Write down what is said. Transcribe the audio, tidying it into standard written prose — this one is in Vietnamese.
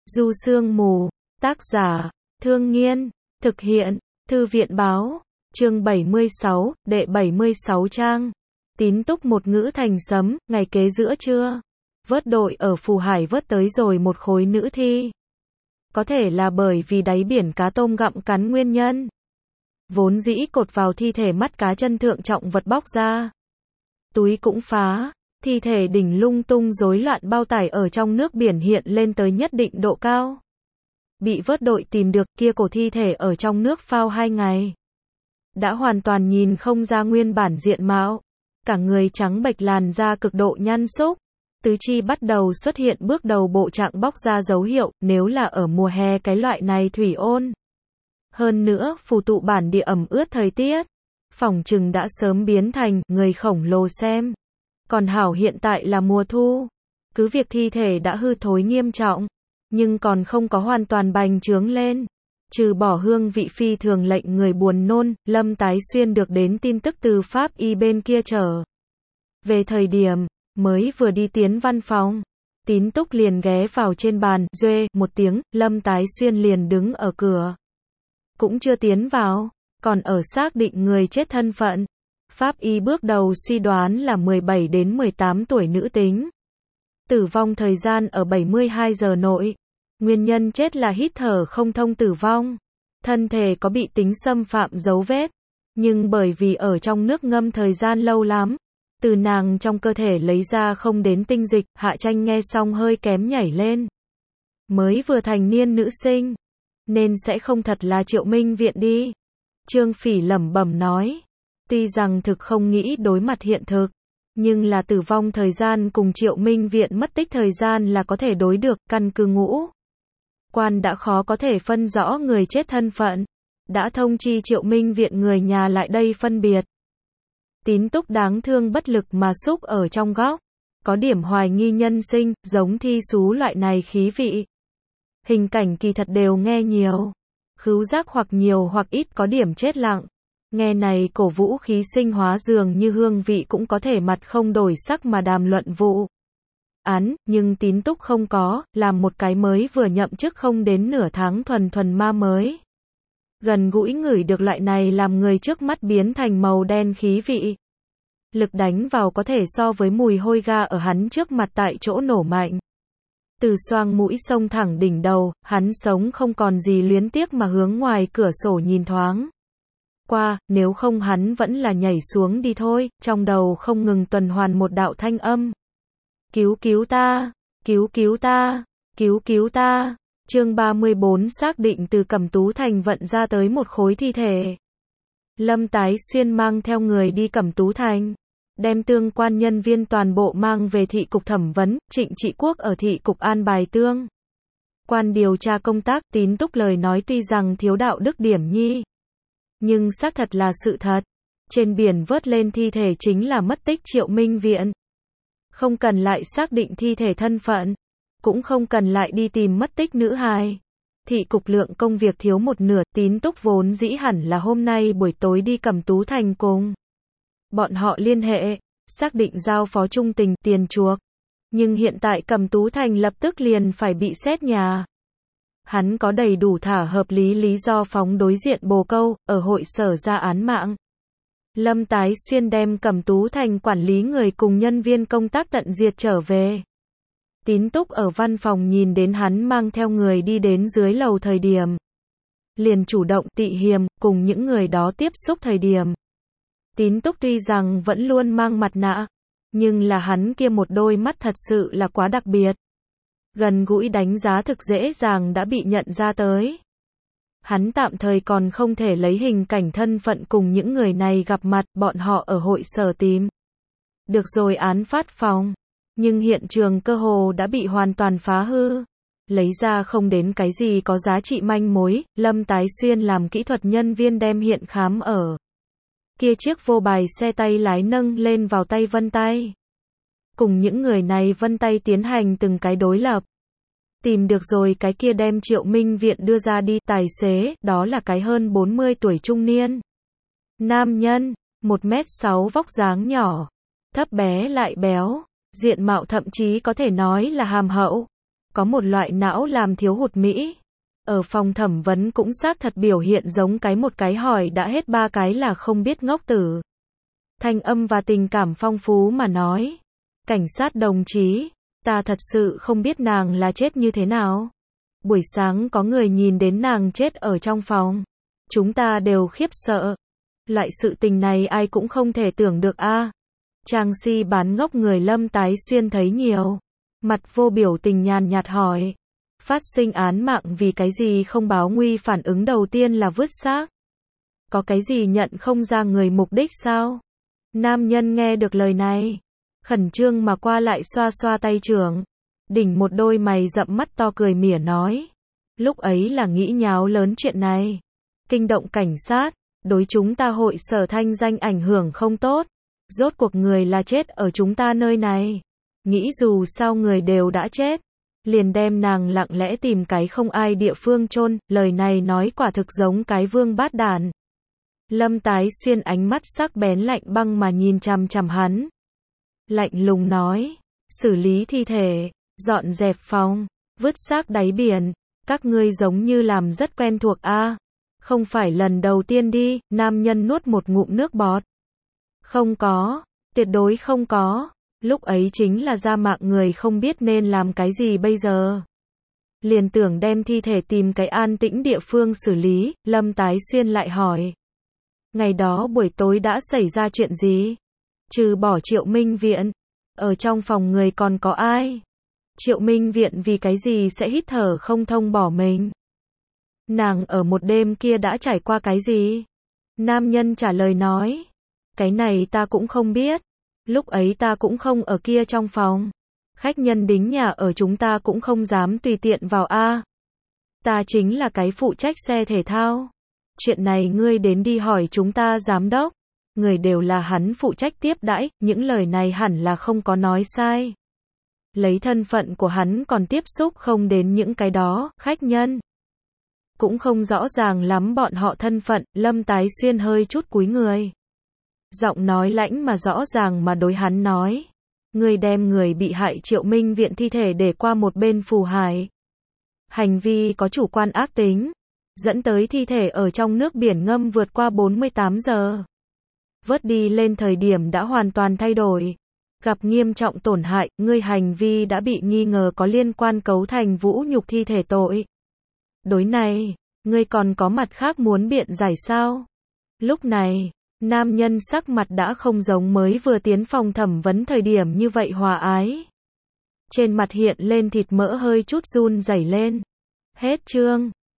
Du Sương Mù, tác giả, Thương Nghiên, thực hiện, Thư viện báo, chương 76, đệ 76 trang. Tín túc một ngữ thành sấm, ngày kế giữa trưa. Vớt đội ở Phù Hải vớt tới rồi một khối nữ thi. Có thể là bởi vì đáy biển cá tôm gặm cắn nguyên nhân. Vốn dĩ cột vào thi thể mắt cá chân thượng trọng vật bóc ra. Túi cũng phá. Thi thể đỉnh lung tung rối loạn bao tải ở trong nước biển hiện lên tới nhất định độ cao. Bị vớt đội tìm được kia cổ thi thể ở trong nước phao 2 ngày. Đã hoàn toàn nhìn không ra nguyên bản diện mạo. Cả người trắng bệch, làn da cực độ nhăn xúc. Tứ chi bắt đầu xuất hiện bước đầu bộ trạng bóc ra dấu hiệu, nếu là ở mùa hè cái loại này thủy ôn. Hơn nữa, phù tụ bản địa ẩm ướt thời tiết. Phỏng chừng đã sớm biến thành người khổng lồ xem. Còn hảo hiện tại là mùa thu. Cứ việc thi thể đã hư thối nghiêm trọng, nhưng còn không có hoàn toàn bành trướng lên. Trừ bỏ hương vị phi thường lệnh người buồn nôn, Lâm Tái Xuyên được đến tin tức từ Pháp y bên kia trở về thời điểm, mới vừa đi tiến văn phòng. Tín túc liền ghé vào trên bàn, duê, một tiếng, Lâm Tái Xuyên liền đứng ở cửa. Cũng chưa tiến vào, còn ở xác định người chết thân phận. Pháp y bước đầu suy đoán là 17 đến 18 tuổi nữ tính. Tử vong thời gian ở 72 giờ nội. Nguyên nhân chết là hít thở không thông tử vong. Thân thể có bị tính xâm phạm dấu vết. Nhưng bởi vì ở trong nước ngâm thời gian lâu lắm, từ nàng trong cơ thể lấy ra không đến tinh dịch. Hạ Tranh nghe xong hơi kém nhảy lên. Mới vừa thành niên nữ sinh, nên sẽ không thật là Triệu Minh Viện đi. Trương Phỉ lẩm bẩm nói. Tuy rằng thực không nghĩ đối mặt hiện thực, nhưng là tử vong thời gian cùng Triệu Minh Viện mất tích thời gian là có thể đối được. Căn cứ ngũ quan đã khó có thể phân rõ người chết thân phận, đã thông chi Triệu Minh Viện người nhà lại đây phân biệt. Tín túc đáng thương bất lực mà xúc ở trong góc, có điểm hoài nghi nhân sinh, giống thi sú loại này khí vị. Hình cảnh kỳ thật đều nghe nhiều, khứu giác hoặc nhiều hoặc ít có điểm chết lặng. Nghe này cổ vũ khí sinh hóa dường như hương vị cũng có thể mặt không đổi sắc mà đàm luận vụ án, nhưng Tín túc không có, làm một cái mới vừa nhậm chức không đến nửa tháng thuần thuần ma mới. Gần gũi ngửi được loại này làm người trước mắt biến thành màu đen khí vị. Lực đánh vào có thể so với mùi hôi ga ở hắn trước mặt tại chỗ nổ mạnh. Từ xoang mũi xông thẳng đỉnh đầu, hắn sống không còn gì luyến tiếc mà hướng ngoài cửa sổ nhìn thoáng qua, nếu không hắn vẫn là nhảy xuống đi thôi. Trong đầu không ngừng tuần hoàn một đạo thanh âm. Cứu cứu ta, cứu cứu ta, cứu cứu ta. Chương 34 xác định từ Cẩm Tú Thành vận ra tới một khối thi thể. Lâm Tái Xuyên mang theo người đi Cẩm Tú Thành, đem tương quan nhân viên toàn bộ mang về thị cục thẩm vấn. Trịnh Trị Quốc ở thị cục an bài tương quan điều tra công tác. Tín túc lời nói tuy rằng thiếu đạo đức điểm nhi, nhưng xác thật là sự thật. Trên biển vớt lên thi thể chính là mất tích Triệu Minh Viện. Không cần lại xác định thi thể thân phận, cũng không cần lại đi tìm mất tích nữ hài. Thị cục lượng công việc thiếu một nửa. Tín túc vốn dĩ hẳn là hôm nay buổi tối đi Cẩm Tú Thành cùng bọn họ liên hệ, xác định giao phó trung tình, tiền chuộc. Nhưng hiện tại Cẩm Tú Thành lập tức liền phải bị xét nhà. Hắn có đầy đủ thả hợp lý lý do phóng đối diện bồ câu, ở hội sở ra án mạng. Lâm Tái Xuyên đem Cẩm Tú Thành quản lý người cùng nhân viên công tác tận diệt trở về. Tín túc ở văn phòng nhìn đến hắn mang theo người đi đến dưới lầu thời điểm, liền chủ động tị hiềm, cùng những người đó tiếp xúc thời điểm. Tín túc tuy rằng vẫn luôn mang mặt nạ, nhưng là hắn kia một đôi mắt thật sự là quá đặc biệt. Gần gũi đánh giá thực dễ dàng đã bị nhận ra tới. Hắn tạm thời còn không thể lấy hình cảnh thân phận cùng những người này gặp mặt, bọn họ ở hội sở tìm được rồi án phát phòng, nhưng hiện trường cơ hồ đã bị hoàn toàn phá hư, lấy ra không đến cái gì có giá trị manh mối. Lâm Tái Xuyên làm kỹ thuật nhân viên đem hiện khám ở kia chiếc vô bài xe tay lái nâng lên vào tay vân tay, cùng những người này vân tay tiến hành từng cái đối lập. Tìm được rồi cái kia đem Triệu Minh Viện đưa ra đi tài xế, đó là cái hơn 40 tuổi trung niên nam nhân, 1m6 vóc dáng nhỏ, thấp bé lại béo, diện mạo thậm chí có thể nói là hàm hậu. có một loại não làm thiếu hụt Mỹ. Ở phòng thẩm vấn cũng xác thật biểu hiện giống cái một cái hỏi đã hết ba cái là không biết ngốc tử. Thanh âm và tình cảm phong phú mà nói. Cảnh sát đồng chí, ta thật sự không biết nàng là chết như thế nào. Buổi sáng có người nhìn đến nàng chết ở trong phòng. Chúng ta đều khiếp sợ. Loại sự tình này ai cũng không thể tưởng được a. Trang si bán ngốc người Lâm Tái Xuyên thấy nhiều. Mặt vô biểu tình nhàn nhạt hỏi. Phát sinh án mạng vì cái gì không báo nguy, phản ứng đầu tiên là vứt xác. Có cái gì nhận không ra người mục đích sao? Nam nhân nghe được lời này. Khẩn trương mà qua lại xoa xoa tay trưởng. Đỉnh một đôi mày rậm mắt to cười mỉa nói. Lúc ấy là nghĩ nháo lớn chuyện này. Kinh động cảnh sát. Đối chúng ta hội sở thanh danh ảnh hưởng không tốt. Rốt cuộc người là chết ở chúng ta nơi này. Nghĩ dù sao người đều đã chết. Liền đem nàng lặng lẽ tìm cái không ai địa phương chôn. Lời này nói quả thực giống cái vương bát đản. Lâm Tái Xuyên ánh mắt sắc bén lạnh băng mà nhìn chằm chằm hắn. Lạnh lùng nói. Xử lý thi thể. Dọn dẹp phòng. Vứt xác đáy biển. Các ngươi giống như làm rất quen thuộc a. Không phải lần đầu tiên đi. Nam nhân nuốt một ngụm nước bọt. Không có. Tuyệt đối không có. Lúc ấy chính là ra mạng người không biết nên làm cái gì bây giờ. Liền tưởng đem thi thể tìm cái an tĩnh địa phương xử lý. Lâm Tái Xuyên lại hỏi. Ngày đó buổi tối đã xảy ra chuyện gì? Trừ bỏ Triệu Minh Viện. Ở trong phòng người còn có ai? Triệu Minh Viện vì cái gì sẽ hít thở không thông bỏ mình? Nàng ở một đêm kia đã trải qua cái gì? Nam nhân trả lời nói. Cái này ta cũng không biết. Lúc ấy ta cũng không ở kia trong phòng. Khách nhân đính nhà ở chúng ta cũng không dám tùy tiện vào a. Ta chính là cái phụ trách xe thể thao. Chuyện này ngươi đến đi hỏi chúng ta giám đốc. Người đều là hắn phụ trách tiếp đãi, những lời này hẳn là không có nói sai. Lấy thân phận của hắn còn tiếp xúc không đến những cái đó, khách nhân. Cũng không rõ ràng lắm bọn họ thân phận, Lâm Tái Xuyên hơi chút cúi người. Giọng nói lãnh mà rõ ràng mà đối hắn nói. Người đem người bị hại Triệu Minh Viện thi thể để qua một bên phù hải. Hành vi có chủ quan ác tính. Dẫn tới thi thể ở trong nước biển ngâm vượt qua 48 giờ. Vớt đi lên thời điểm đã hoàn toàn thay đổi. Gặp nghiêm trọng tổn hại, ngươi hành vi đã bị nghi ngờ có liên quan cấu thành vũ nhục thi thể tội. Đối này, ngươi còn có mặt khác muốn biện giải sao? Lúc này, nam nhân sắc mặt đã không giống mới vừa tiến phòng thẩm vấn thời điểm như vậy hòa ái. Trên mặt hiện lên thịt mỡ hơi chút run rẩy lên. Hết chương.